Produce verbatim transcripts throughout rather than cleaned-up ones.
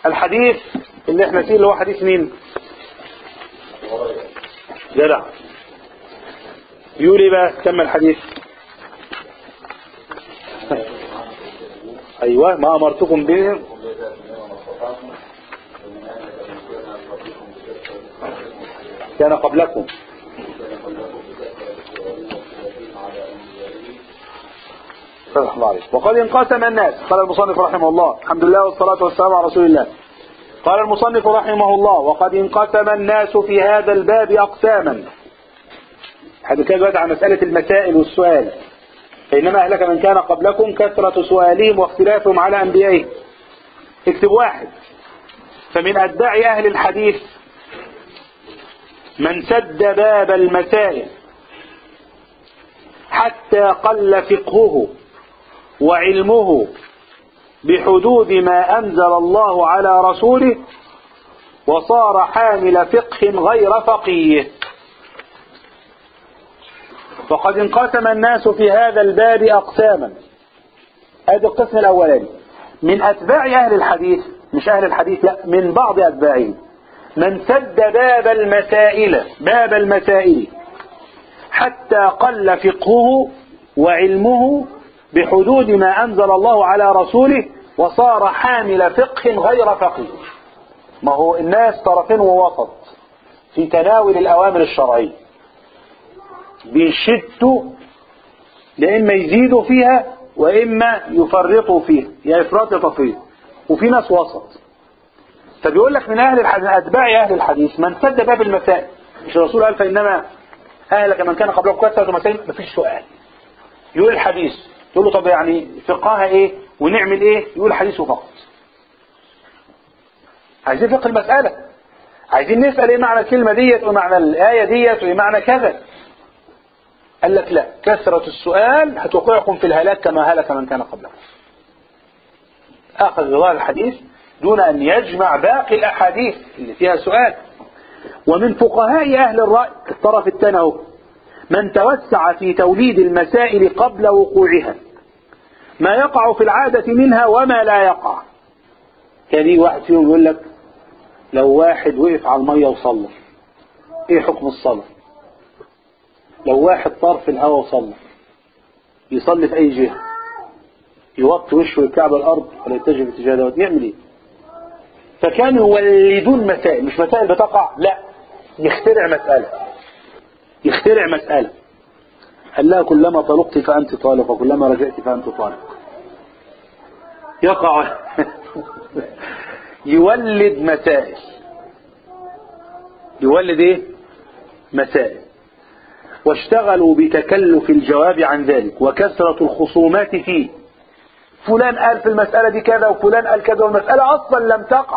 الحديث اللي احنا فيه اللي هو حديث مين؟ جدع. يقول ايه بقى؟ كمل الحديث. ايوه ما امرتكم به كان قبلكم. وقد انقسم الناس. قال المصنف رحمه الله، الحمد لله والصلاة والسلام على رسول الله. قال المصنف رحمه الله: وقد انقسم الناس في هذا الباب أقساما. حدث كذا عن مسألة المسائل والسؤال. فإنما أهلك من كان قبلكم كثرة سؤالهم واختلافهم على أنبيائهم. اكتب واحد: فمن أتباع أهل الحديث من سد باب المسائل حتى قل فقهه وعلمه بحدود ما أنزل الله على رسوله وصار حامل فقه غير فقيه. فقد انقسم الناس في هذا الباب أقساما. هذا القسم الأولاني من أتباع أهل الحديث، مش أهل الحديث لا، من بعض أتباعهم من سد باب المسائل باب المسائل حتى قل فقهه وعلمه بحدود ما أنزل الله على رسوله وصار حامل فقه غير فقيه. ما هو الناس طرفين ووسط في تناول الأوامر الشرعية، بيشدوا لإما يزيدوا فيها وإما يفرطوا فيها، يا إفراط يا تفريط. وفي ناس وسط. فبيقول لك من أهل الحديث أتباع أهل الحديث من سد باب المسائل. مش الرسول قال فإنما أهلك من كان قبلكم كثرة مسائل؟ مفيش سؤال. يقول الحديث، تقول له طب يعني فقهها إيه ونعمل إيه؟ يقول الحديث فقط. عايزين فقه المسألة، عايزين نسأل إيه معنى الكلمة ديت ومعنى الآية ديت وإيه معنى كذا. قال لك لا، كثرة السؤال هتوقعكم في الهلاك كما هلك من كان قبلكم. أخذ ظاهر الحديث دون أن يجمع باقي الأحاديث اللي فيها سؤال. ومن فقهاء أهل الرأي الطرف الثاني اهو من توسع في توليد المسائل قبل وقوعها، ما يقع في العادة منها وما لا يقع. كان واحد فيهم يقول لك لو واحد وقف على المية وصلى ايه حكم الصلاة؟ لو واحد طار في الهواء وصلى يصلي في اي جهة؟ يوطي وشه الكعبة الارض ولا يتجه في اتجاه دوت؟ يعمل ايه؟ فكانوا يولدون مسائل، مش مسائل بتقع، لا، يخترع مسألة يخترع مسألة قال لها كلما طلقت فأنت طالق وكلما رجعت فأنت طالق. يقع يولد مسائل يولد ايه؟ مسائل. واشتغلوا بتكلف الجواب عن ذلك وكثرة الخصومات فيه. فلان قال في المسألة دي كذا وفلان قال كذا والمسألة أصلا لم تقع،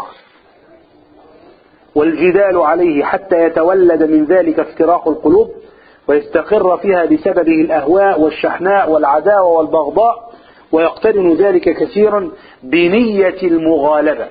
والجدال عليه حتى يتولد من ذلك افتراق القلوب ويستقر فيها بسببه الأهواء والشحناء والعداوة والبغضاء، ويقترن ذلك كثيرا بنية المغالبة.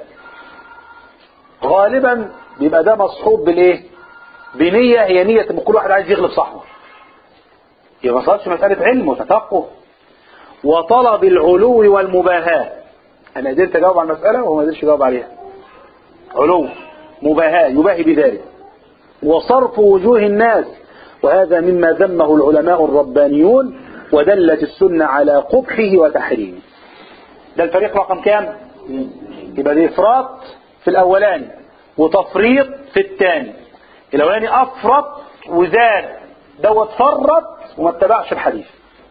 غالبا بيبقى ده مصحوب بالايه؟ بنية، هي نية كل واحد عايز يغلب صاحبه، يبقى ما صارش مسألة علم وتفقه وطلب العلو والمباهاة. أنا قدرت أجاوب على المسألة وهو ما قدرش يجاوب عليها. علو، مباهاة، يباهي بذلك. وصرف وجوه الناس، وهذا مما ذمه العلماء الربانيون، ودلت السنة على قبحه وتحريمه. ده الفريق رقم كام؟ يبقى ده إفراط في الأولاني وتفريط في الثاني. الأولاني أفرط وزاد، دوت فرط وما اتبعش الحديث.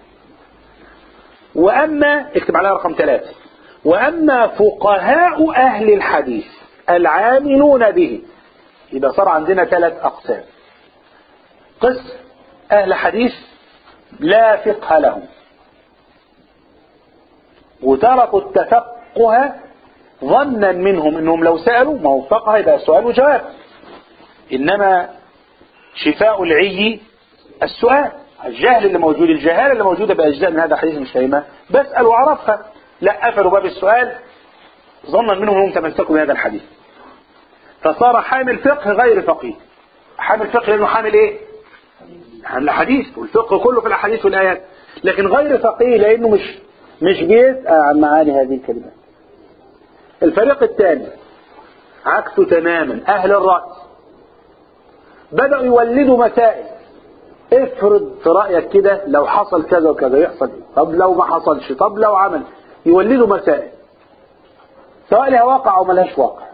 وأما اكتب عليها رقم ثلاثة: وأما فقهاء أهل الحديث العاملون به، يبقى صار عندنا ثلاث أقسام. قسم أهل حديث لا فقه لهم وتركوا التفقه ظنا منهم انهم لو سألوا ما هو فقه يبقى سؤال وجواب، انما شفاء العي السؤال. الجهل اللي موجود، الجهالة اللي موجودة بأجزاء من هذا الحديث مش فاهمها، بسأل وعرفها. لا، قفلوا باب السؤال ظنا منهم انهم تمسكوا بهذا الحديث، فصار حامل فقه غير فقيه. حامل فقه لانه حامل ايه؟ حامل الحديث، والفقه كله في الاحاديث والايات. لكن غير فقيه لانه مش مش بيسأل عن معاني هذه الكلمات. الفريق الثاني عكسه تماما. أهل الرأي بدأوا يولدوا مسائل. افرض في رأيك كده لو حصل كذا وكذا يحصل، طب لو ما حصلش، طب لو عمل، يولدوا مسائل سواء لها واقع أو ملهاش واقع.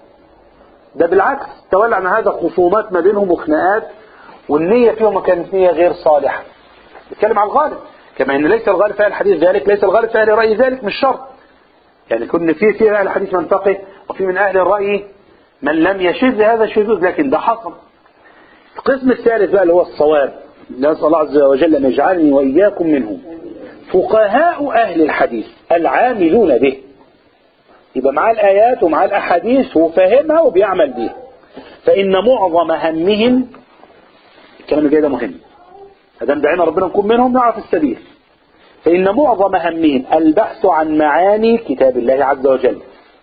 ده بالعكس تولى عن هذا خصومات ما بينهم وخناقات، والنية فيهم كانت نية غير صالحة. نتكلم عن الغالب، كما ان ليس الغالب في اهل الحديث ذلك، ليس الغالب في اهل الرأي ذلك، مش شرط. يعني كنا في في اهل الحديث من فقه، وفي من اهل الرأي من لم يشذ هذا الشذوذ، لكن ده حصل. القسم الثالث بقى اللي هو الصواب، نسأل الله عز وجل ان يجعلني واياكم منهم. فقهاء اهل الحديث العاملون به، يبقى معاه الآيات ومعاه الأحاديث وفاهمها وبيعمل بيها. فإن معظم همهم، الكلام الجاي ده مهم، هذا دعينا ربنا نكون منهم نعرف السبيل. فإن معظم همهم البحث عن معاني كتاب الله عز وجل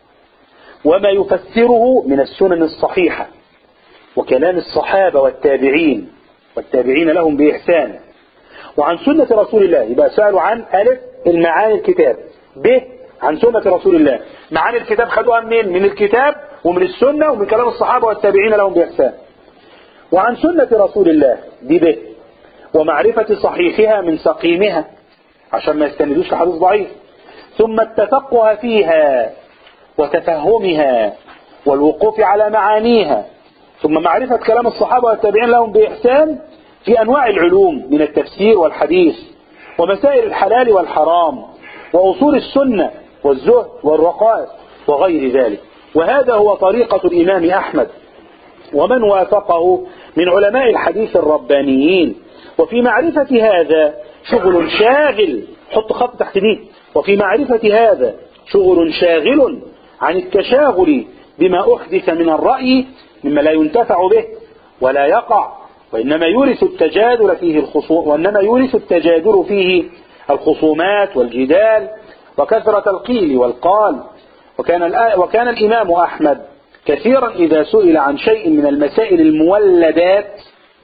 وما يفسره من السنن الصحيحة وكلام الصحابة والتابعين والتابعين لهم بإحسان، وعن سنة رسول الله. يبقى سألوا عن ألف المعاني الكتاب، ب عن سنة رسول الله. معاني الكتاب خدوها منين؟ من الكتاب ومن السنة ومن كلام الصحابة والتابعين لهم بإحسان. وعن سنة رسول الله دي به، ومعرفة صحيحها من سقيمها عشان ما يستندوش لحديث ضعيف. ثم التفقه فيها وتفهمها والوقوف على معانيها. ثم معرفة كلام الصحابة والتابعين لهم بإحسان في أنواع العلوم من التفسير والحديث ومسائل الحلال والحرام وأصول السنة والزهد والرقائق وغير ذلك. وهذا هو طريقة الإمام أحمد ومن وافقه من علماء الحديث الربانيين. وفي معرفة هذا شغل شاغل، حط خط تحت دي، وفي معرفة هذا شغل شاغل عن التشاغل بما أحدث من الرأي مما لا ينتفع به ولا يقع، وإنما يورث التجادل فيه الخصوم وإنما يورث التجادل فيه الخصومات والجدال وكثرة القيل والقال. وكان وكان الإمام أحمد كثيرا إذا سئل عن شيء من المسائل المولدات،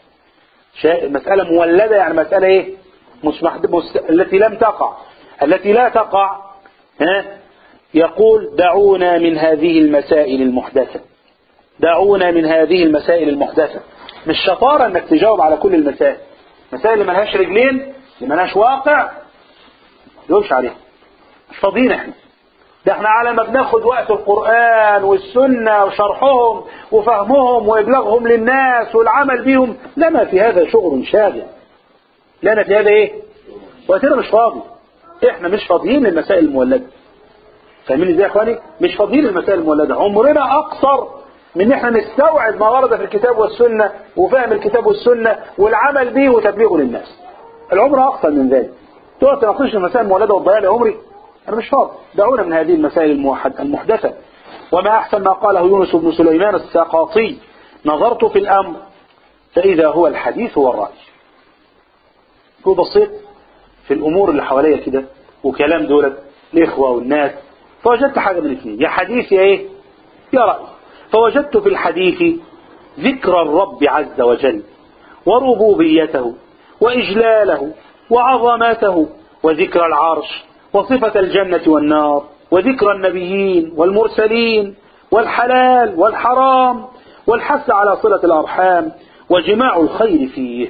مسألة مولدة يعني مسألة إيه؟ مسمح التي لم تقع، التي لا تقع، ها؟ يقول دعونا من هذه المسائل المحدثة، دعونا من هذه المسائل المحدثة. مش شطارة انك تجاوب على كل المسائل، مسائل اللي ملهاش رجلين اللي ملهاش واقع يقولش عليها، مش فاضيين احنا. ده احنا على ما بناخد وقت القرآن والسنة وشرحهم وفهمهم وإبلاغهم للناس والعمل بيهم، لنا في هذا شغل شاغل، لنا في هذا ايه؟ وقتنا مش فاضي، احنا مش فاضيين للمسائل المولدة. فاهمين ازاي يا اخواني؟ مش فاضيين للمسائل المولدة. عمرنا اقصر من احنا نستوعب ما ورد في الكتاب والسنة وفهم الكتاب والسنة والعمل به وتبليغه للناس. العمر اقصر من ذلك. تقعد تناقش المسائل المولدة والضياع يا عمري؟ انا مش فاضي. دعونا من هذه المسائل المحدثة. وما احسن ما قاله يونس بن سليمان الساقاطي: نظرت في الامر فاذا هو الحديث والرأي. هو بسيط في الامور اللي حواليا كده وكلام دولت الاخوة والناس، فوجدت حاجة من الاثنين، يا حديث يا ايه؟ يا رأي. فوجدت في الحديث ذكر الرب عز وجل وربوبيته وإجلاله وعظمته وذكر العرش وصفة الجنة والنار وذكر النبيين والمرسلين والحلال والحرام والحث على صلة الأرحام وجماع الخير فيه.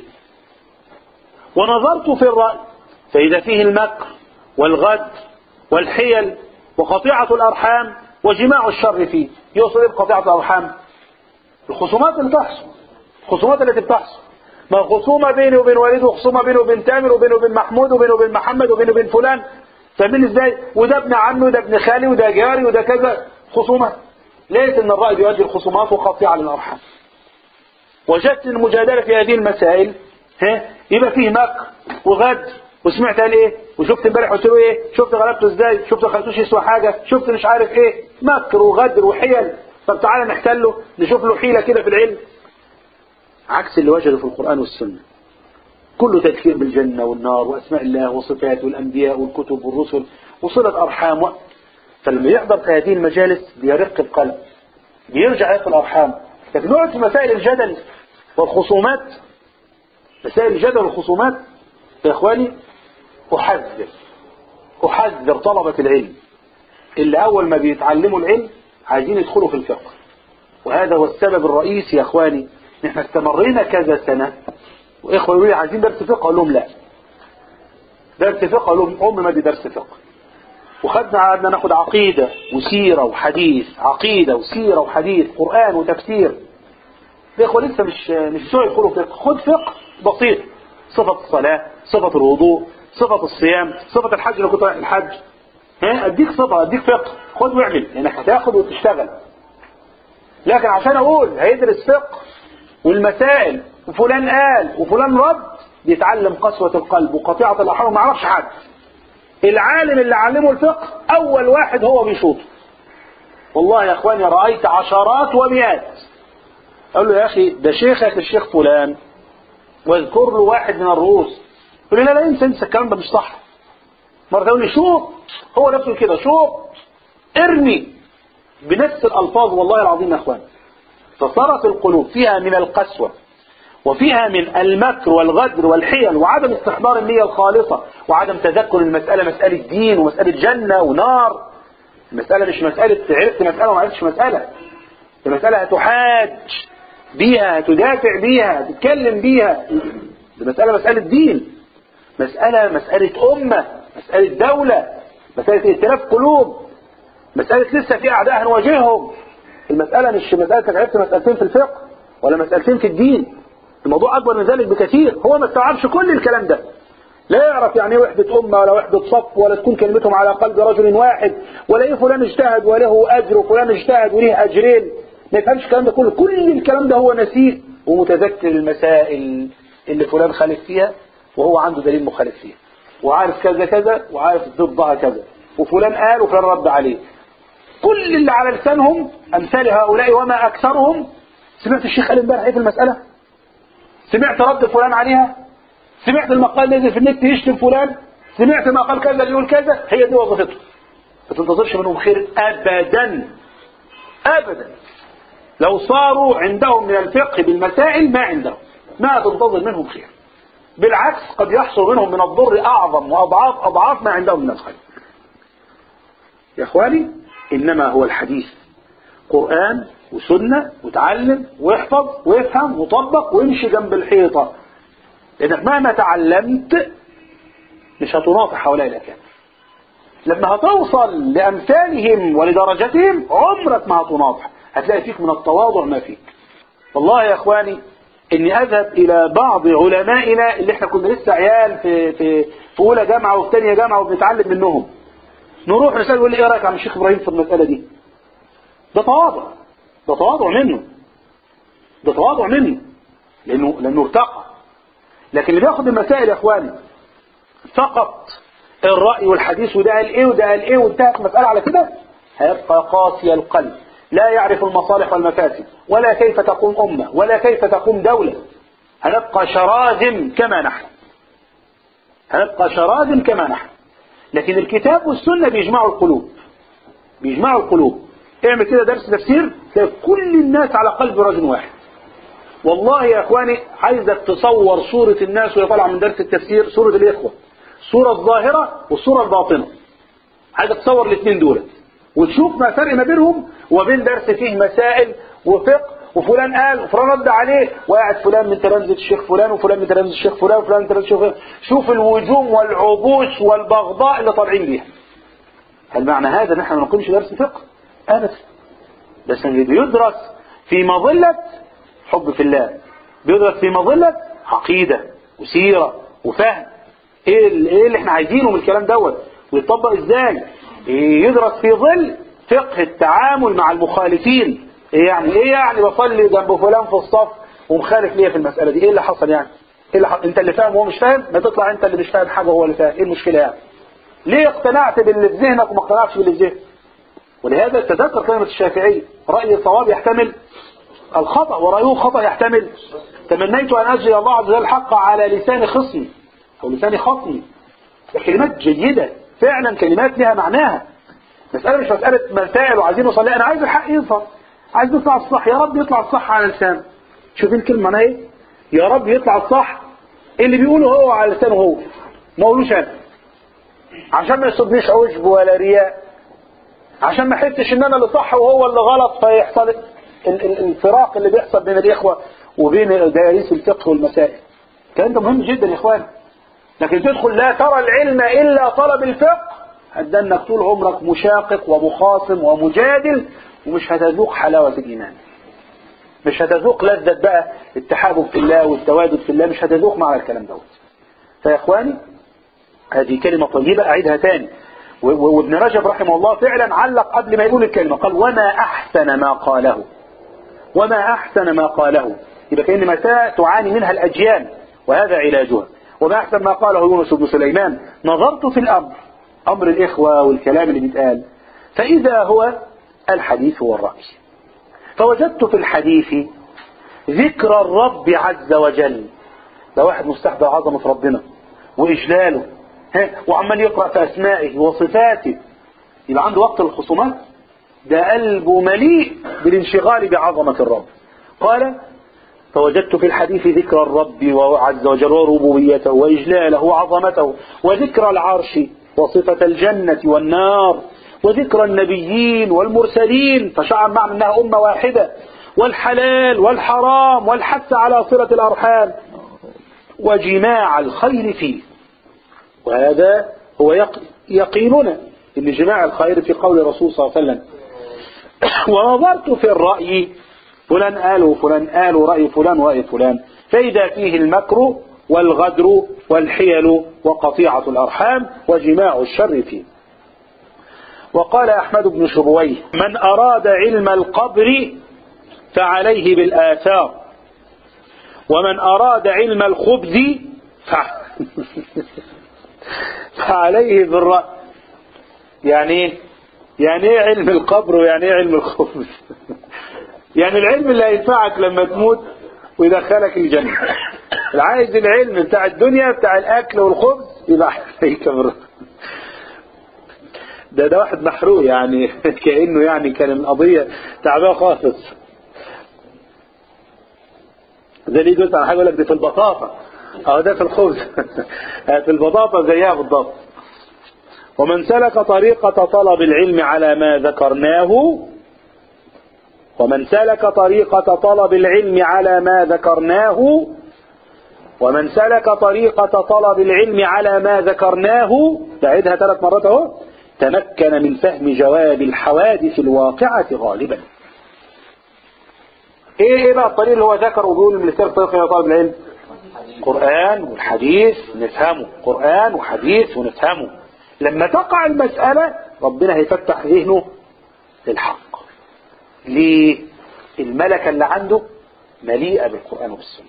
ونظرت في الرأي فإذا فيه المكر والغد والحيل وقطيعة الأرحام وجماع الشر فيه. يوصل إيه بقطيعة الأرحام؟ الخصومات اللي تحصل، الخصومات التي بتحصل، ما خصومة بيني وبين وليد، وخصومة بيني وبين تامر، وبيني وبين محمود، وبيني وبين محمد، وبيني وبين فلان. فاهمين ازاي؟ وده ابن عمي وده ابن خالي وده جاري وده كذا، خصومات. ليس ان الرأي بيواجه الخصومات وقطيعة للأرحام. وجدت المجادلة في هذه المسائل ها يبقى فيه مكر وغد، وسمعت قال ايه، وشفت امبارح قلت له ايه، شفت غلبته ازاي، شفت خلتوش يسوى حاجة، شفت مش عارف ايه، مكر وغدر وحيل. طب تعالى نحتله، نشوف له حيلة كده في العلم. عكس اللي وجده في القرآن والسنة، كله تذكير بالجنة والنار واسماء الله وصفاته والانبياء والكتب والرسل وصلة ارحام و... فلما يحضر في هذه المجالس بيرق القلب، بيرجع يقف الارحام. لكن نقعد في مسائل الجدل والخصومات، مسائل الجدل والخصومات يا اخواني، احذر احذر طلبة العلم اللي اول ما بيتعلموا العلم عايزين يدخلوا في الفقه وهذا هو السبب الرئيسي يا اخواني. احنا استمرينا كذا سنة واخوة يقولوا لي عايزين درس فقه، اقول لهم لا. درس فقه اقول لهم امي ما دي درس فقه. وخدنا قعدنا ناخد عقيدة وسيرة وحديث، عقيدة وسيرة وحديث، قرآن وتفسير. الاخوة لسه مش مش بتوع يدخلوا فقه. خد فقه بسيط، صفة الصلاة، صفة الوضوء، صفة الصيام، صفة الحج لو كنت رايح الحج. ها اديك صفة، اديك فقه، خد واعمل، لانك هتاخد وتشتغل. لكن عشان اقول هيدرس فقه والمسائل وفلان قال وفلان رد، بيتعلم قسوة القلب وقطيعة الارحام وما يعرفش حد. العالم اللي علمه الفقه اول واحد هو بيشوط. والله يا اخواني رأيت عشرات ومئات. اقول له يا اخي ده شيخك الشيخ فلان، واذكر له واحد من الرؤوس، يقول لي لا لا انسى انسى الكلام ده مش صح. مرة تقول لي شوط، هو نفسه كده شوط، ارمي بنفس الالفاظ. والله العظيم يا اخوان فصارت القلوب فيها من القسوة وفيها من المكر والغدر والحيل وعدم استحضار النية الخالصة وعدم تذكر المسألة مسألة دين ومسألة جنة ونار. المسألة مش مسألة عرفت مسألة وما عرفتش مسألة. المسألة هتحاج بيها، هتدافع بيها، هتتكلم بيها. المسألة مسألة دين، مسألة مسألة أمة، مسألة دولة، مسألة ائتلاف قلوب، مسألة لسه في أعداء هنواجههم. المسألة مش مسألة عرفت مسألتين في الفقه ولا مسألتين في الدين. الموضوع أكبر من ذلك بكثير. هو ما استوعبش كل الكلام ده، لا يعرف يعني ايه وحدة أمة ولا وحدة صف ولا تكون كلمتهم على قلب رجل واحد ولا ايه فلان اجتهد وله أجر وفلان اجتهد وله أجرين. ما يفهمش الكلام ده كله. كل الكلام ده هو نسيه ومتذكر المسائل اللي فلان خالف فيها وهو عنده دليل مخالف فيها وعارف كذا كذا وعارف ضدها كذا وفلان قال وفلان رد عليه. كل اللي على لسانهم أمثال هؤلاء وما أكثرهم. سمعت الشيخ قال امبارح ايه في المسألة؟ سمعت رد فلان عليها؟ سمعت المقال نزل في النت يشتم فلان؟ سمعت ما قال كذا اللي يقول كذا؟ هي دي وظيفتهم. ما تنتظرش منهم خير أبدا أبدا. لو صاروا عندهم من الفقه بالمسائل ما عندهم، ما تنتظر منهم خير. بالعكس قد يحصل منهم من الضر أعظم وأضعاف أضعاف ما عندهم من الخير. يا إخواني إنما هو الحديث قرآن وسنة، وتعلم واحفظ وافهم وطبق وامشي جنب الحيطة. لأنك مهما تعلمت مش هتناطح هؤلاء الأكابر. لما هتوصل لأمثالهم ولدرجتهم عمرك ما هتناطح. هتلاقي فيك من التواضع ما فيك. والله يا إخواني إني أذهب إلى بعض علمائنا اللي إحنا كنا لسه عيال في في في أولى جامعة وفي ثانية جامعة وبنتعلم منهم. نروح نسأل يقول لي إيه رأيك يا عم الشيخ إبراهيم في المسألة دي؟ ده تواضع، ده تواضع منه، ده تواضع منه لأنه لأنه ارتقى. لكن اللي بياخد المسائل يا إخواني فقط الرأي والحديث وده قال إيه وده قال إيه وانتهت المسألة على كده، هيبقى قاسي القلب، لا يعرف المصالح والمفاسد ولا كيف تقوم أمة ولا كيف تقوم دولة. هنبقى شراذم كما نحن، هنبقى شراذم كما نحن. لكن الكتاب والسنة بيجمعوا القلوب، بيجمعوا القلوب. اعمل كده درس تفسير تلاقي كل الناس على قلب رجل واحد. والله يا اخواني عايزك تصور صورة الناس وهي طالعه من درس التفسير، صورة الاخوة، الصورة الظاهرة والصورة الباطنة. عايزك تصور الاثنين دول وتشوف ما فرق ما بينهم وبين درس فيه مسائل وفقه وفلان قال وفلان رد عليه وقاعد فلان من تلامذة الشيخ فلان وفلان من تلامذة الشيخ فلان وفلان من تلامذة الشيخ فلان. شوف الوجوم والعبوس والبغضاء اللي طالعين بيها. هل معنى هذا ان احنا ما نقومش درس فقه؟ ابدا. بس اللي بيدرس في مظلة حب في الله، بيدرس في مظلة عقيدة وسيرة وفهم ايه ايه اللي احنا عايزينه من الكلام دوت ويطبق ازاي. يدرس في ظل فقه التعامل مع المخالفين. ايه يعني ايه يعني بصلي جنب فلان في الصف ومخالف ليا في المسألة دي؟ ايه اللي حصل يعني؟ ايه اللي حصل؟ انت اللي فاهم وهو مش فاهم؟ ما تطلع انت اللي مش فاهم حاجة وهو اللي فاهم. ايه المشكلة يعني؟ ليه اقتنعت باللي في ذهنك وما اقتنعتش باللي في ذهنك؟ ولهذا تذكر كلمة الشافعي رأي الصواب يحتمل الخطأ ورأيه خطأ يحتمل. تمنيت أن أجري الله عز وجل الحق على لسان خصمي أو لسان خصمي. كلمات جيدة فعلا، كلمات لها معناها. مسألة مش مسألة مسائل وعايزين نصلي. أنا عايز الحق يظهر، عايز يطلع الصح، يا رب يطلع الصح على لسان. شوفين الكلمة معناها ايه؟ يا رب يطلع الصح اللي بيقوله هو على لسانه هو، ما قولوش أنا، عشان ما يصدنيش عجب ولا رياء، عشان ما احسش ان انا اللي صح وهو اللي غلط فيحصل الفراق اللي بيحصل بين الإخوة وبين دارس الفقه والمسائل. الكلام ده مهم جدا يا إخوان. لكن تدخل لا ترى العلم إلا طلب الفقه، هتدنك طول عمرك مشاقق ومخاصم ومجادل، ومش هتذوق حلاوة الإيمان، مش هتذوق لذة بقى التحابب في الله والتوادد في الله، مش هتذوق مع الكلام دوت. فيا إخواني هذه كلمة طيبة أعيدها تاني. وابن رجب رحمه الله فعلا علق قبل ما يقول الكلمة، قال وما أحسن ما قاله، وما أحسن ما قاله. يبقى كأن مساء تعاني منها الأجيال وهذا علاجها. وما أحسن ما قاله يونس بن سليمان، نظرت في الأمر، أمر الإخوة والكلام اللي بيتقال، فإذا هو الحديث والرأي، فوجدت في الحديث ذكر الرب عز وجل. ده واحد مستحضر عظمة ربنا وإجلاله وعمال يقرأ في أسمائه وصفاته، يبقى عنده وقت الخصومات، ده قلبه مليء بالانشغال بعظمة الرب. قال فوجدت في الحديث ذكر الرب عز وجل وربوبيته وإجلاله وعظمته، وذكر العرش وصفة الجنة والنار، وذكر النبيين والمرسلين، فشعر معنى أنها أمة واحدة، والحلال والحرام والحث على صلة الأرحام وجماع الخير فيه. وهذا هو يقيننا ان جماع الخير في قول الرسول صلى الله عليه وسلم. ونظرت في الرأي، فلان قال وفلان قال ورأي فلان ورأي فلان، فإذا فيه المكر والغدر والحيل وقطيعة الأرحام وجماع الشر فيه. وقال أحمد بن شبويه من أراد علم القبر فعليه بالآثار، ومن أراد علم الخبز فعليه بالرأي. يعني يعني ايه علم القبر ويعني ايه علم الخبز؟ يعني العلم اللي هينفعك لما تموت ويدخلك الجنة. عايز العلم بتاع الدنيا بتاع الأكل والخبز يبقى عليك بالرأي. ده ده واحد محروق يعني كأنه يعني كان القضية تعباه خالص. ده ليه جزء على حاجة يقول لك ده في البطاطا، اه ده في الخبز في البطاطا زيها بالضبط. ومن سلك طريقة طلب العلم على ما ذكرناه ومن سلك طريقة طلب العلم على ما ذكرناه ومن سلك طريقة طلب العلم على ما ذكرناه بعدها ثلاث مرات اهو، تمكن من فهم جواب الحوادث الواقعة غالبا. ايه ايه بقى الطريق اللي هو ذكر وبيقول من سلك طريقة طلب العلم؟ قرآن والحديث نفهمه، قرآن وحديث ونفهمه. لما تقع المسألة ربنا هيفتح ذهنه للحق. ليه؟ الملكة اللي عنده مليئة بالقرآن والسنة.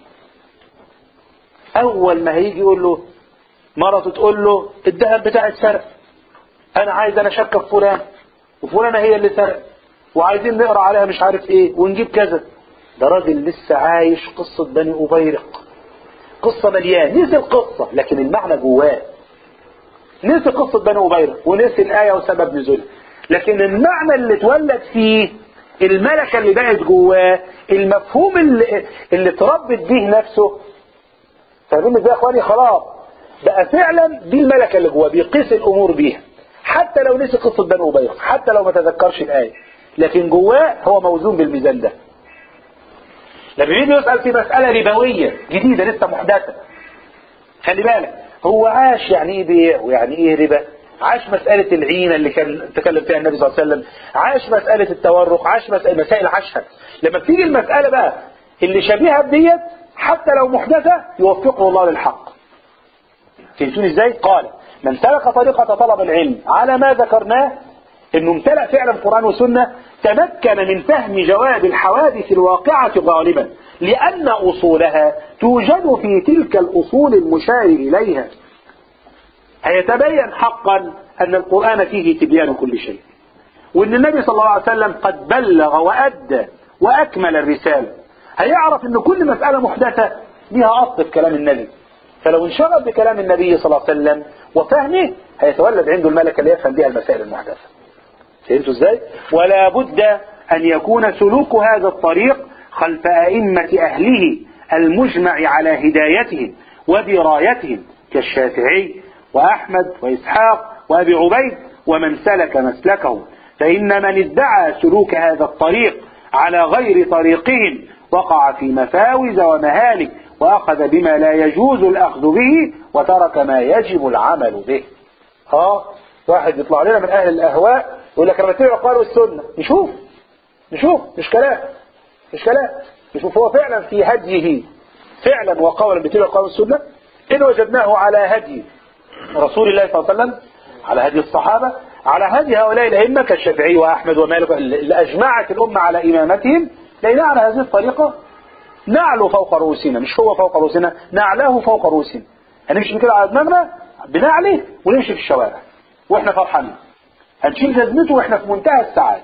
أول ما هيجي يقول له مرته تقول له الذهب بتاعي اتسرق، أنا عايز أنا شك في فلان وفلانة هي اللي سرق وعايزين نقرأ عليها مش عارف إيه ونجيب كذا، ده راجل لسه عايش قصة بني أبيرق، قصة مليان، نسي القصة لكن المعنى جواه، نسي قصة بني أبيرق ونسي الآية وسبب نزولها، لكن المعنى اللي اتولد فيه، الملكة اللي بقت جواه، المفهوم اللي, اللي تربت به نفسه. فاهمين ازاي يا اخواني؟ خلاص بقى فعلا دي الملكة اللي جواه، بيقيس الامور بيها، حتى لو نسي قصة بني أبيرق، حتى لو ما تذكرش الآية، لكن جواه هو موزون بالميزان ده. لما يجي يسأل في مسألة ربوية جديدة لسه محدثة، خلي بالك هو عاش يعني ايه بيع ويعني ايه ربا، عاش مسألة العينة اللي كان تكلم فيها النبي صلى الله عليه وسلم، عاش مسألة التورق، عاش مسألة مسائل عاشها. لما بتيجي المسألة بقى اللي شبيهة بديت حتى لو محدثة يوفقه الله للحق. فهمتوني ازاي؟ قال من سلك طريقة طلب العلم على ما ذكرناه، انه امتلأ فعلا قرآن وسنة، تمكن من فهم جواب الحوادث الواقعة غالبا، لأن أصولها توجد في تلك الأصول المشار إليها. هيتبين حقا أن القرآن فيه تبيان كل شيء، وأن النبي صلى الله عليه وسلم قد بلغ وأدى وأكمل الرسالة. هيعرف أن كل مسألة محدثة بها أصل في كلام النبي، فلو انشغل بكلام النبي صلى الله عليه وسلم وفهمه هيتولد عنده الملكة اللي يفهم بها المسائل المحدثة. فهمتوا ازاي؟ ولا بد أن يكون سلوك هذا الطريق خلف أئمة أهله المجمع على هدايتهم ودرايتهم كالشافعي وأحمد وإسحاق وأبي عبيد ومن سلك مسلكهم. فإن من ادعى سلوك هذا الطريق على غير طريقهم وقع في مفاوز ومهالك وأخذ بما لا يجوز الأخذ به وترك ما يجب العمل به. اه واحد يطلع لنا من أهل الأهواء يقول لك أنا بتبع القرآن والسنة. نشوف نشوف مش كلام مش كلام نشوف هو فعلا في هديه فعلا وقولا بتبع القرآن والسنة. إن وجدناه على هدي رسول الله صلى الله عليه وسلم، على هدي الصحابة، على هدي هؤلاء الأئمة كالشافعي وأحمد ومالك اللي أجمعت الأمة على إمامتهم، لأن على هذه الطريقة نعلو فوق رؤوسنا، مش هو فوق رؤوسنا، نعلاه فوق رؤوسنا. هنمشي كده على دماغنا بنعلي ونمشي في الشوارع واحنا فرحانين، هنشيل جزمته واحنا في منتهى السعادة.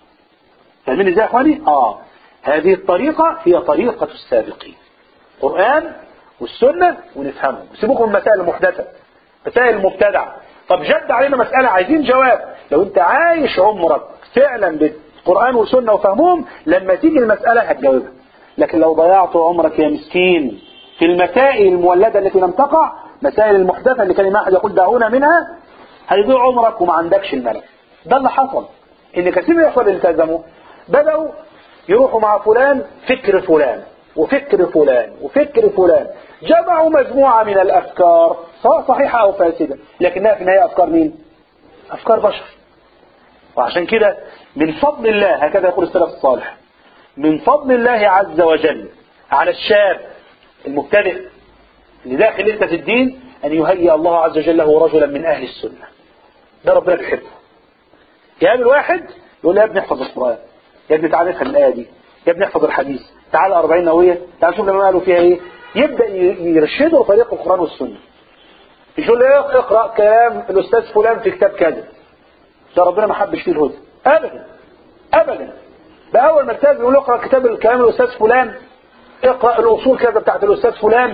فاهمين ازاي يا اخواني؟ اه هذه الطريقة هي طريقة السابقين، قرآن والسنة ونفهمهم. سيبوكم من المسائل المحدثة، مسائل المبتدعة. طب جد علينا مسألة عايزين جواب. لو انت عايش عمرك فعلا بالقرآن والسنة وفهمهم، لما تيجي المسألة هتجاوبها. لكن لو ضيعت عمرك يا مسكين في المسائل المولدة التي لم تقع، مسائل المحدثة اللي كان واحد يقول دعونا منها، هيضيع عمرك وما عندكش الملك. ده اللي حصل، ان كثير من الاخوان اللي التزموا بدأوا يروحوا مع فلان فكر فلان وفكر فلان وفكر فلان، جمعوا مجموعة من الأفكار سواء صحيحة أو فاسدة، لكنها في النهاية أفكار مين؟ أفكار بشر. وعشان كده من فضل الله، هكذا يقول السلف الصالح، من فضل الله عز وجل على الشاب المبتدئ اللي داخل انت في الدين أن يهيئ الله عز وجل له رجلا من أهل السنة. ده ربنا بيحبه. يقابل واحد يقول له يا ابني احفظ القرآن، يا ابني تعالى نفهم الآية دي، يا ابني احفظ الحديث، تعالى أربعين نووية، تعالى شوف لما قالوا فيها ايه. يبدأ يرشده طريق القرآن والسنة. يقول له اقرأ كلام الأستاذ فلان في كتاب كذا. ده ربنا ما حبش فيه الهدى أبدا أبدا. ده أول ما التاز يقول اقرأ كتاب الكلام الأستاذ فلان، اقرأ الأصول كذا بتاعت الأستاذ فلان،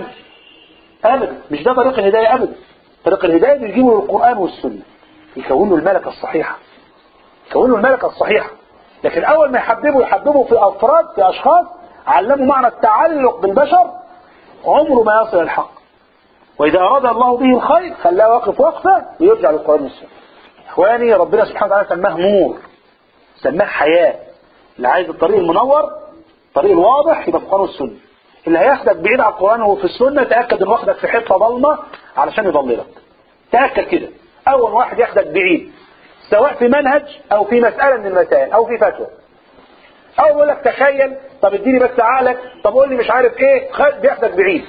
أبدا مش ده طريق الهداية أبدا. طريق الهداية بيجيبه القرآن والسنة، يكون له الملكة الصحيحة، يكون له الملكة الصحيحة. لكن أول ما يحببه يحببه في أفراد في أشخاص علموا معنى التعلق بالبشر، عمره ما يصل الحق. وإذا أراد الله به الخير خلاه واقف وقفة ويرجع للقرآن والسنة. إخواني ربنا سبحانه وتعالى سماه نور، سماه حياة. اللي عايز الطريق المنور الطريق الواضح يبقى في القرآن والسنة. اللي هياخدك بعيد عن القرآن وفي السنة تأكد إنه واخدك في حتة ضلمة علشان يضللك. تأكد كده. أول واحد ياخدك بعيد سواء في منهج أو في مسألة من المسائل أو في فتوى، أو يقول لك تخيل، طب اديني بس عقلك، طب قول لي مش عارف إيه، بياخدك بعيد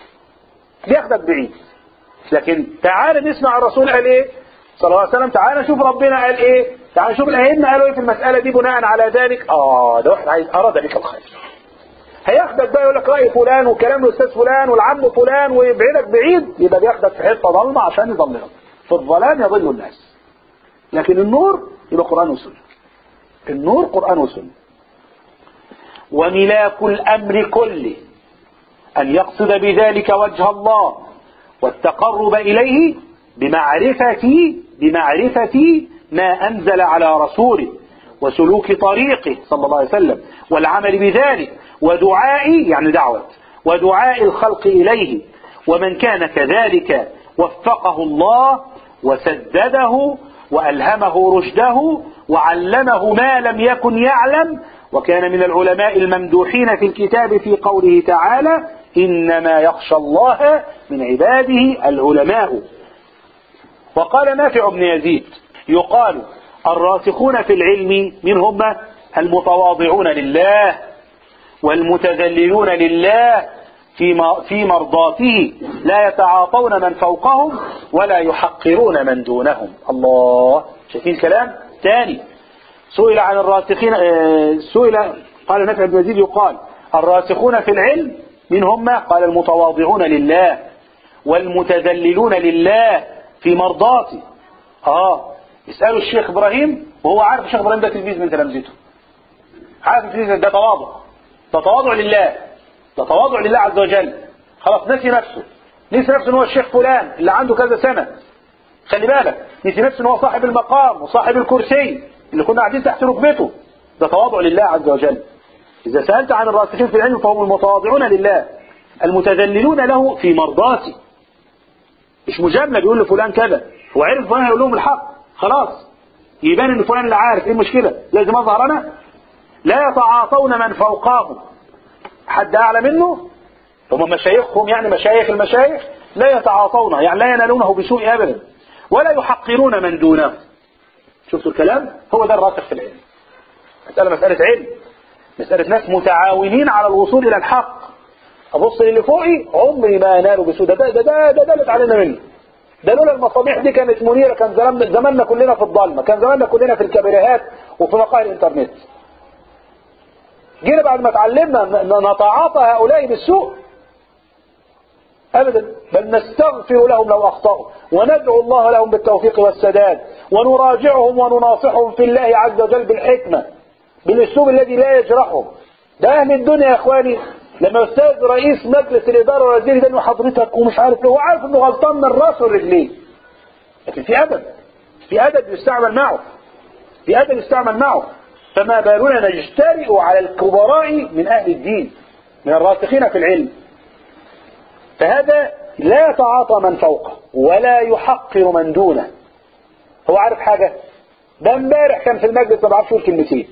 بياخدك بعيد. لكن تعال نسمع الرسول قال إيه صلى الله عليه وسلم، تعال نشوف ربنا قال إيه، تعال نشوف الأئمة قالوا إيه في المسألة دي بناء على ذلك. آه ده واحد عايز أراد بك الخير. هياخدك بقى يقول لك رأي فلان وكلام الأستاذ فلان والعم فلان ويبعدك بعيد، يبقى بياخدك في حتة ضلمة عشان يضللك. في الظلام يضل الناس. لكن النور يبقى قرآن وسنة. النور قرآن وسنة. وملاك الأمر كله أن يقصد بذلك وجه الله والتقرب إليه بمعرفة بمعرفة ما أنزل على رسوله وسلوك طريقه صلى الله عليه وسلم والعمل بذلك ودعاء يعني دعوة ودعاء الخلق إليه. ومن كان كذلك وفقه الله وسدده وألهمه رشده وعلمه ما لم يكن يعلم، وكان من العلماء الممدوحين في الكتاب في قوله تعالى إنما يخشى الله من عباده العلماء. وقال نافع بن يزيد يقال الراسخون في العلم منهم المتواضعون لله والمتذللون لله في مرضاته لا يتعاطون من فوقهم ولا يحقرون من دونهم. الله، شايفين الكلام ثاني. سئل عن الراسخين سئل قال نافع بن يزيد يقال الراسخون في العلم منهم قال المتواضعون لله والمتذللون لله في مرضاته. اه اسألوا الشيخ إبراهيم وهو عارف الشيخ إبراهيم ده تلميذ من تلامذته، عارف التلميذ ده تواضع، ده تواضع لله، ده تواضع لله عز وجل. خلاص نسي نفسه، نسي نفسه ان هو الشيخ فلان اللي عنده كذا سنة، خلي بالك، نسي نفسه ان هو صاحب المقام وصاحب الكرسي اللي كنا قاعدين تحت ركبته. ده تواضع لله عز وجل. إذا سألت عن الراسخين في العلم فهم المتواضعون لله المتذللون له في مرضاته. مش مجاملة بيقول لفلان كذا، هو عرف فلان يقول لهم الحق خلاص، يبان ان فلان اللي عارف. ايه المشكلة؟ لازم اظهر انا؟ لا يتعاطون من فوقهم، حد أعلى منه، هم مشايخهم يعني مشايخ المشايخ، لا يتعاطونه يعني لا ينالونه بسوء أبدا، ولا يحقرون من دونه. شفتوا الكلام؟ هو ده الراسخ في العلم. مسألة مسألة علم، مسألة ناس متعاونين على الوصول إلى الحق. أبص للي فوقي عمري ما أناله بسوء، ده ده ده ده, ده دلت علينا منه. ده لولا المصابيح دي كانت منيرة كان زماننا زماننا كلنا في الضلمة، كان زماننا كلنا في الكاميرات وفي مقاهي الإنترنت. جينا بعد ما تعلمنا نتعاطى هؤلاء بالسوء؟ أبدا، بل نستغفر لهم لو أخطأوا، وندعو الله لهم بالتوفيق والسداد، ونراجعهم ونناصحهم في الله عز وجل بالحكمة، بالأسلوب الذي لا يجرحهم. ده أهل الدنيا يا إخواني، لما أستاذ رئيس مجلس الإدارة والوزير ده حضرتك ومش عارف له، هو عارف إنه غلطان من راسه ورجليه، لكن في أدب، في أدب يستعمل معه، في أدب يستعمل معه. فما بالنا نجترئ على الكبراء من أهل الدين، من الراسخين في العلم. فهذا لا يتعاطى من فوقه ولا يحقر من دونه. هو عارف حاجة؟ ده امبارح كان في المجلس ما بعرفش يقول كلمتين،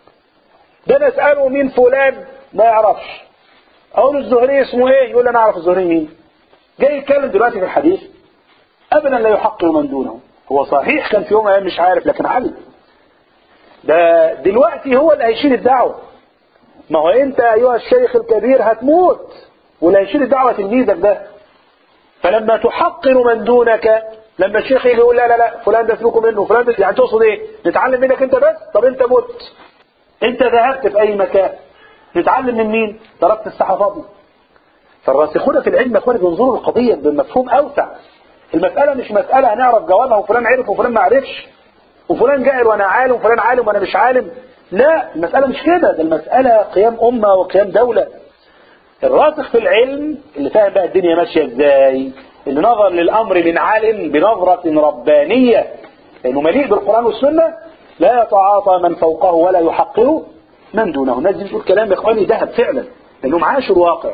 ده نسأله مين فلان ما يعرفش، اقول الزهري اسمه ايه يقول انا اعرف الزهري مين. جاي يتكلم دلوقتي في الحديث ابدا لا يحقر من دونه. هو صحيح كان في يوم ايام مش عارف لكن علم. ده دلوقتي هو اللي هيشيل الدعوة. ما هو انت ايها الشيخ الكبير هتموت واللي هيشيل الدعوة تلميذك ده. فلما تحقر من دونك، لما الشيخ يجي يقول لا لا لا فلان ده سلوكه منه فلان ده، يعني تقصد ايه؟ نتعلم منك انت بس؟ طب انت مت، انت ذهبت في اي مكان، نتعلم من مين؟ تركت الساحة فاضية. فالراسخون في العلم اخواني بينظروا القضية بمفهوم اوسع. المسألة مش مسألة هنعرف جوابها وفلان عرف وفلان ما عرفش، وفلان جاهل وانا عالم وفلان عالم وانا مش عالم. لا، المسألة مش كده، ده المسألة قيام امة وقيام دولة. الراسخ في العلم اللي فاهم بقى الدنيا ماشية ازاي، اللي نظر للامر من عالم بنظرة ربانية لانه مليء بالقرآن والسنة، لا يتعاطى من فوقه ولا يحقر من دونه. الناس دي بتقول كلام يا اخواني ذهب فعلا لانهم عاشوا الواقع.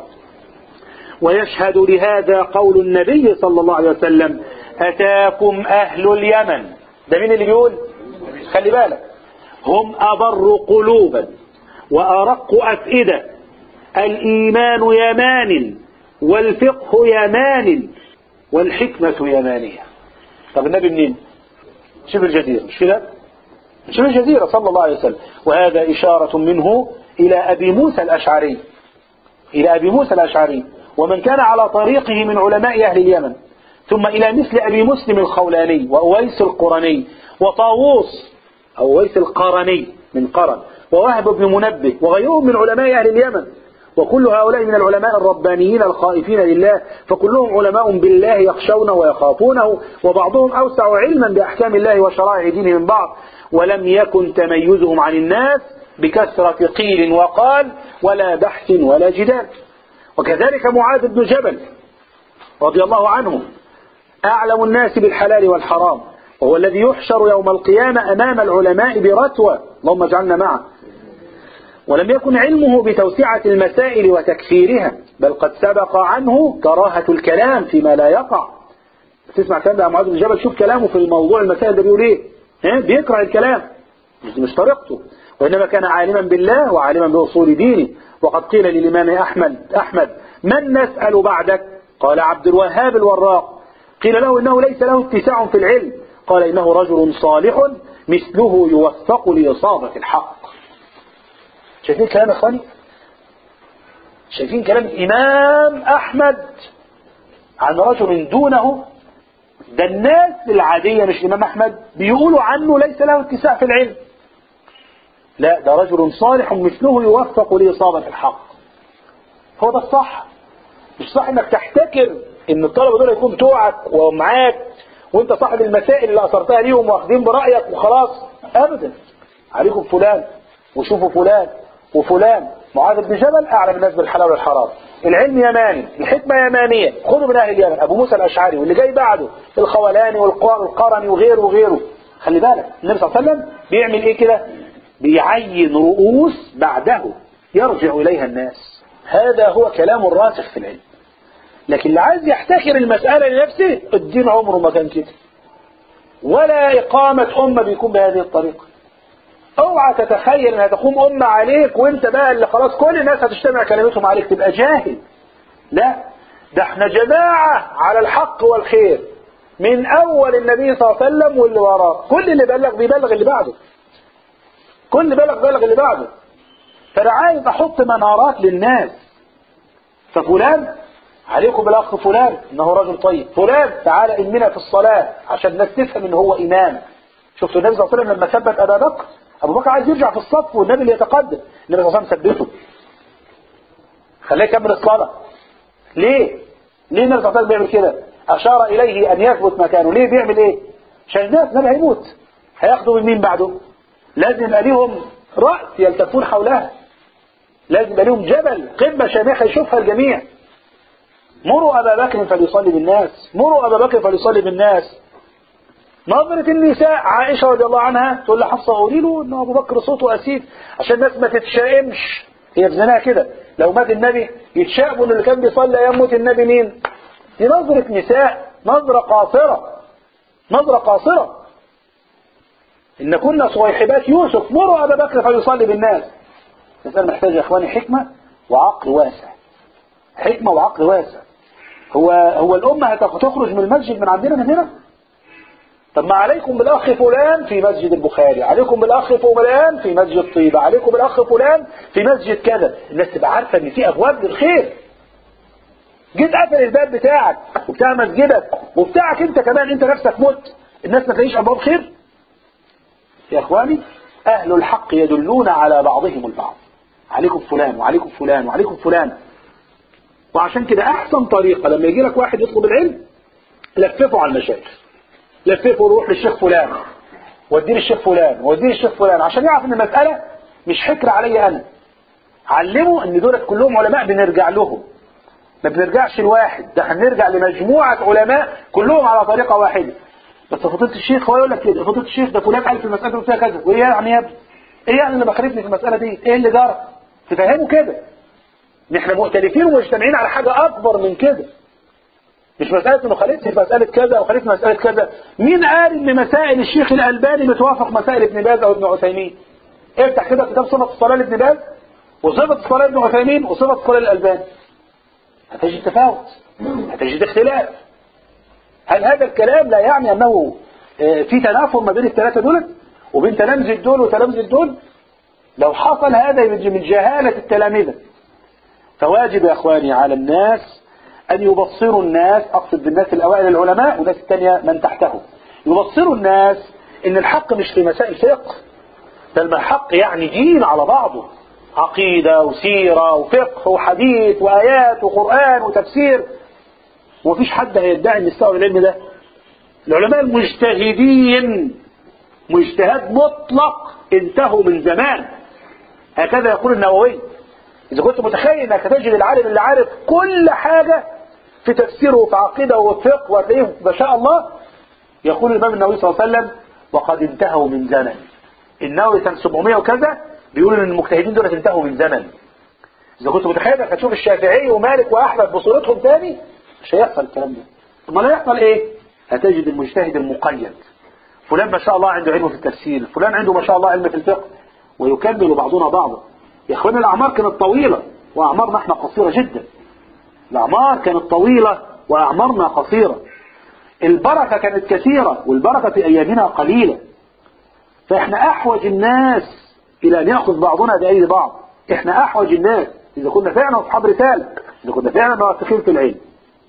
ويشهد لهذا قول النبي صلى الله عليه وسلم: اتاكم اهل اليمن. ده مين اللي بيقول؟ خلي بالك، هم ابر قلوبا وارق افئدة، الايمان يمان والفقه يمان والحكمة يمانية. طب النبي منين؟ شبه الجزيرة مش كده؟ شبه الجزيرة صلى الله عليه وسلم. وهذا إشارة منه إلى أبي موسى الأشعري، إلى أبي موسى الأشعري ومن كان على طريقه من علماء أهل اليمن، ثم إلى مثل أبي مسلم الخولاني وأويس القرني وطاووس أو أويس القرني من قرن ووهب بن منبه وغيرهم من علماء أهل اليمن. وكل هؤلاء من العلماء الربانيين الخائفين لله، فكلهم علماء بالله يخشونه ويخافونه، وبعضهم أوسع علما بأحكام الله وشرائع دينه من بعض. ولم يكن تميزهم عن الناس بكثرة قيل وقال ولا بحث ولا جدال. وكذلك معاذ بن جبل رضي الله عنه أعلم الناس بالحلال والحرام، وهو الذي يحشر يوم القيامة أمام العلماء برتوة، اللهم اجعلنا معه. ولم يكن علمه بتوسعة المسائل وتكثيرها، بل قد سبق عنه كراهة الكلام فيما لا يقع. تسمع كلام ده معاذ بن جبل، شوف كلامه في الموضوع المسائل ده بيقول ايه، ها بيكره الكلام، مش طريقته، وإنما كان عالما بالله وعالما بأصول دينه. وقد قيل للإمام أحمد أحمد من نسأل بعدك؟ قال عبد الوهاب الوراق. قيل له إنه ليس له اتساع في العلم، قال إنه رجل صالح مثله يوفق لإصابة الحق. شايفين كلام يا اخواني؟ شايفين كلام الإمام أحمد عن رجل دونه؟ ده الناس العادية مش الإمام أحمد بيقولوا عنه ليس له اتساع في العلم. لا، ده رجل صالح مثله يوفق لإصابة الحق. هو ده الصح. مش صح انك تحتكر ان الطلبة دول يكون بتوعك ومعاك وانت صاحب المسائل اللي اثرتها ليهم واخدين برأيك وخلاص. ابدا، عليكم فلان وشوفوا فلان وفلان. معاذ بن جبل اعلم الناس بالحلال والحرام، العلم يماني، الحكمة يمانية، خذوا من اهل اليمن. ابو موسى الاشعري واللي جاي بعده الخولاني والقرني وغيره وغيره. خلي بالك النبي صلى الله عليه وسلم بيعمل ايه كده؟ بيعين رؤوس بعده يرجع اليها الناس. هذا هو كلام الراسخ في العلم. لكن اللي عايز يحتكر المسألة لنفسه، الدين عمره ما كان كده، ولا إقامة أمة بيكون بهذه الطريقة. اوعى تتخيل انها تقوم امة عليك وانت بقى اللي خلاص كل الناس هتجتمع كلمتهم عليك تبقى جاهل. لا، ده احنا جماعة على الحق والخير من اول النبي صلى الله عليه وسلم واللي وراه. كل اللي بلغ بيبلغ اللي بعده، كل اللي بلغ بلغ اللي بعده. فانا عايز احط منارات للناس. ففلان عليكم بالاخ فلان انه رجل طيب، فلان تعالى امنا في الصلاة عشان الناس تفهم ان هو امام. شفتوا النبي صلى الله عليه وسلم لما ثبت ابا بكر، ابو بكر عايز يرجع في الصف والنبي اللي يتقدم، النبي صلى الله عليه وسلم ثبته خليه يكمل الصلاة. ليه؟ ليه النبي صلى الله عليه وسلم بيعمل كده؟ اشار اليه ان يثبت مكانه. ليه بيعمل ايه؟ عشان الناس النبي هيموت، هياخدوا من مين بعده؟ لازم يبقى ليهم رأس يلتفون حولها، لازم يبقى ليهم جبل قمة شامخة يشوفها الجميع. مروا ابا بكر فليصلي بالناس، مروا ابا بكر فليصلي بالناس. نظرة النساء عائشة رضي الله عنها تقول لحفصة قولي له ان ابو بكر صوته اسيد عشان الناس ما تتشائمش. هي في زناها كده، لو مات النبي يتشائموا ان اللي كان بيصلي يموت النبي مين؟ دي نظرة نساء، نظرة قاصرة، نظرة قاصرة. ان كنا صويحبات يوسف مروا ابا بكر فليصلي بالناس. المسألة محتاجة يا اخواني حكمة وعقل واسع، حكمة وعقل واسع. هو هو الامة هتخرج من المسجد من عندنا من هنا؟ طب ما عليكم بالاخ فلان في مسجد البخاري، عليكم بالاخ فلان في مسجد طيبة، عليكم بالاخ فلان في مسجد كذا. الناس تبقى عارفة ان في ابواب للخير. جيت قفل الباب بتاعك وبتاع مسجدك وبتاعك انت كمان، انت نفسك مت، الناس ما تلاقيش ابواب خير. يا اخواني اهل الحق يدلون على بعضهم البعض، عليكم فلان وعليكم فلان وعليكم فلان. وعشان كده احسن طريقة لما يجي لك واحد يطلب العلم لففه على المشايخ، لففه وروح للشيخ فلان وديه للشيخ فلان وديه للشيخ فلان عشان يعرف ان المسألة مش حكر علي انا. علمه ان دولت كلهم علماء بنرجع لهم، ما بنرجعش لواحد، ده هنرجع لمجموعة علماء كلهم على طريقة واحدة. بس فضيلة الشيخ هو يقول لك كده، فضيلة الشيخ ده فلان قال في المسألة دي فيها كذا، وايه يعني يا ابني؟ ايه يعني اللي بخالفني في المسألة دي؟ ايه اللي جرى؟ تفهموا كده ان احنا مؤتلفين ومجتمعين على حاجة اكبر من كده. مش مسألة انه خالفني في مسألة كذا او خالفني في مسألة كذا. مين قال ان مسائل الشيخ الألباني بتوافق مسائل ابن باز او ابن عثيمين؟ افتح كده كتاب صفة الصلاة لابن باز وصفة الصلاة لابن عثيمين وصفة الصلاة للألباني، هتجد تفاوت، هتجد اختلاف. هل هذا الكلام لا يعني انه في تنافر ما بين الثلاثة دول وبين تلامذة دول وتلامذة دول؟ لو حصل هذا من جهالة التلامذة. فواجب يا اخواني على الناس ان يبصروا الناس، اقصد بالناس الاوائل العلماء والناس الثانية من تحتهم، يبصروا الناس ان الحق مش في مسائل فقه، بل الحق يعني دين على بعضه، عقيدة وسيرة وفقه وحديث وآيات وقرآن وتفسير. ومفيش حد هيدعي ان استوى العلم ده. العلماء المجتهدين مجتهد مطلق انتهوا من زمان، هكذا يقول النووي. إذا كنت متخيل انك تجد العالم اللي عارف كل حاجة في تفسيره وفي عقيدة وفقه وتلاقيه ما شاء الله، يقول الإمام النووي صلى الله عليه وسلم وقد انتهوا من زمن. النووي سنة سبعمائة وكذا بيقول ان المجتهدين دول انتهوا من زمن. إذا كنت متخيل انك هتشوف الشافعي ومالك وأحمد بصورتهم تاني، مش هيحصل الكلام ده. ثم لا يحصل ايه؟ هتجد المجتهد المقيد، فلان ما شاء الله عنده علم في التفسير، فلان عنده ما شاء الله علم في الفقه، ويكمل بعضنا بعضا. يا اخوانا الأعمار كانت طويلة وأعمارنا احنا قصيرة جدا. الأعمار كانت طويلة وأعمارنا قصيرة. البركة كانت كثيرة والبركة في أيامنا قليلة. فاحنا أحوج الناس إلى أن يأخذ بعضنا بأيدي بعض. احنا أحوج الناس إذا كنا فعلا أصحاب رسالة، إذا كنا فعلا موثقين في العلم.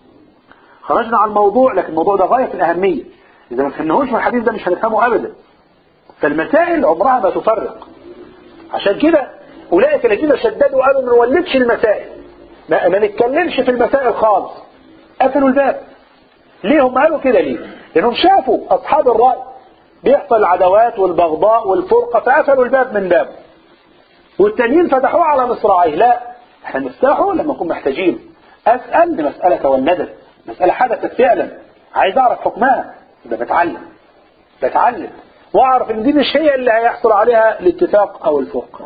خرجنا عن الموضوع، لكن الموضوع ده غاية في الأهمية. إذا ما فهمناهوش من الحديث ده مش هنفهمه أبدا. فالمسائل عمرها ما تفرق. عشان كده أولئك الذين شددوا قالوا ما نولدش المسائل، ما, ما نتكلمش في المسائل خالص، قفلوا الباب. ليه هم قالوا كده؟ ليه؟ لأنهم شافوا أصحاب الرأي بيحصل العداوات والبغضاء والفرقة فقفلوا الباب من باب، والتانيين فتحوه على مصراعيه. لا، احنا نفتحه لما نكون محتاجين. أسأل لمسألة تولدت، مسألة حدثت فعلا، عايز أعرف حكمها، يبقى بتعلم بتعلم وأعرف إن دي مش هي اللي هيحصل عليها الاتفاق أو الفرقة.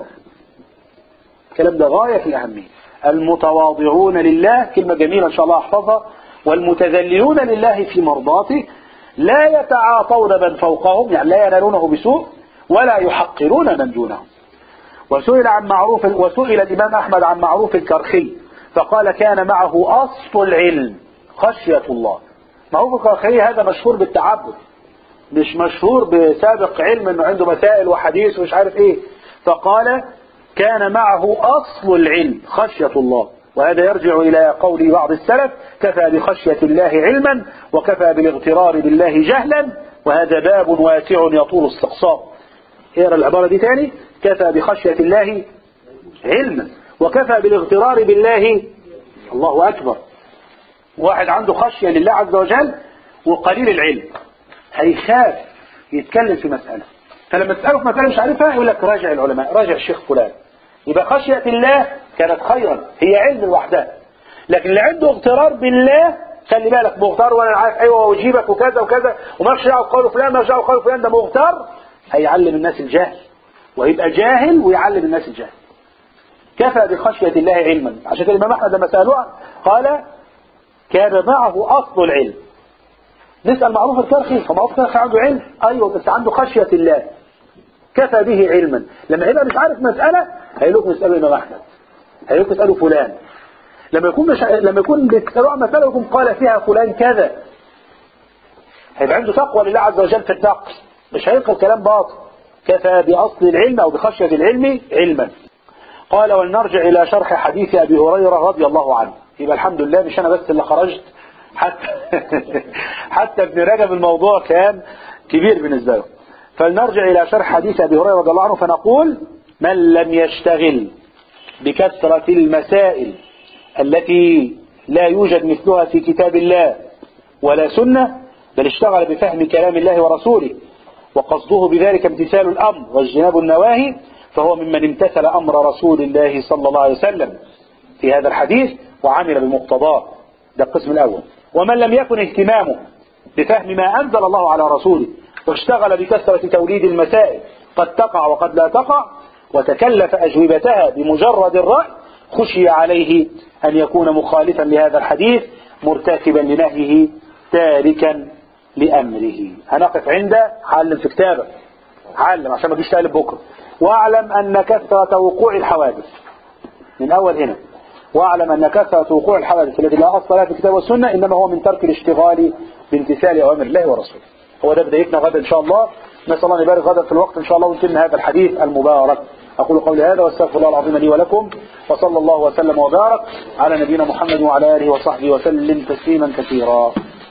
الكلام ده غاية في الأهمية. المتواضعون لله، كلمة جميلة إن شاء الله أحفظها، والمتذللون لله في مرضاته، لا يتعاطون من فوقهم، يعني لا ينالونه بسوء، ولا يحقرون من دونهم. وسئل عن معروف وسئل الإمام أحمد عن معروف الكرخي فقال كان معه أصل العلم خشية الله. معروف الكرخي هذا مشهور بالتعبد، مش مشهور بسابق علم انه عنده مسائل وحديث ومش عارف ايه. فقال كان معه أصل العلم خشية الله. وهذا يرجع إلى قول بعض السلف كفى بخشية الله علما وكفى بالاغترار بالله جهلا، وهذا باب واسع يطول استقصاء. اقرا العبارة دي تاني، كفى بخشية الله علما وكفى بالاغترار بالله. الله أكبر. واحد عنده خشية لله عز وجل وقليل العلم هيخاف يتكلم في مسألة، فلما تسأله في مسألة مش عارفها يقول لك راجع العلماء، راجع الشيخ فلان. يبقى خشية الله كانت خيرا، هي علم لوحدها. لكن اللي عنده اغترار بالله خلي بالك، مغتر وانا عارف ايوه واجيبك وكذا وكذا وما فيش دعوه بقول فلان، ما فيش دعوه بقول فلان، ده مغتر هيعلم الناس الجهل، ويبقى جاهل ويعلم الناس الجهل. كفى بخشية الله علما. عشان كده الإمام أحمد لما سألوه قال كان معه أصل العلم. نسأل معروف الكرخي، فمعروف الكرخي عنده علم أيوه بس عنده خشية الله، كفى به علما. لما يبقى مش عارف مسألة هيقولوا اسألوا الإمام أحمد، هيقولوا اسألوا فلان. لما يكون مش لما يكون بيسألوا عن مسألة يكون قال فيها فلان كذا، هيبقى عنده تقوى لله عز وجل في النقل، مش هيلقى الكلام باطل. كفى بأصل العلم أو بخشية العلم علما. قال ولنرجع إلى شرح حديث أبي هريرة رضي الله عنه. يبقى الحمد لله مش أنا بس اللي خرجت، حتى حتى ابن رجب الموضوع كان كبير بالنسبة له. فلنرجع إلى شرح حديث أبي هريرة رضي الله عنه فنقول من لم يشتغل بكثرة المسائل التي لا يوجد مثلها في كتاب الله ولا سنة، بل اشتغل بفهم كلام الله ورسوله وقصده بذلك امتثال الأمر واجتناب النواهي، فهو ممن امتثل أمر رسول الله صلى الله عليه وسلم في هذا الحديث وعمل بمقتضاه. ده القسم الأول. ومن لم يكن اهتمامه بفهم ما أنزل الله على رسوله واشتغل بكثرة توليد المسائل قد تقع وقد لا تقع وتكلف أجوبتها بمجرد الرأي، خشي عليه أن يكون مخالفا لهذا الحديث مرتكبا لنهيه تاركا لأمره. هنقف عند علم في كتابه، علم عشان ما تجيش تقلب بكره. واعلم أن كثرة وقوع الحوادث من أول هنا، واعلم أن كثرة وقوع الحوادث التي لا أصل لها في الكتاب والسنة إنما هو من ترك الاشتغال بامتثال أوامر الله ورسوله. هو ده بدايتنا غدا إن شاء الله. نسأل الله أن يبارك غدا في الوقت إن شاء الله ونتم هذا الحديث المبارك. أقول قولي هذا واستغفر الله العظيم لي ولكم، وصلى الله وسلم وبارك على نبينا محمد وعلى آله وصحبه وسلم تسليما كثيرا.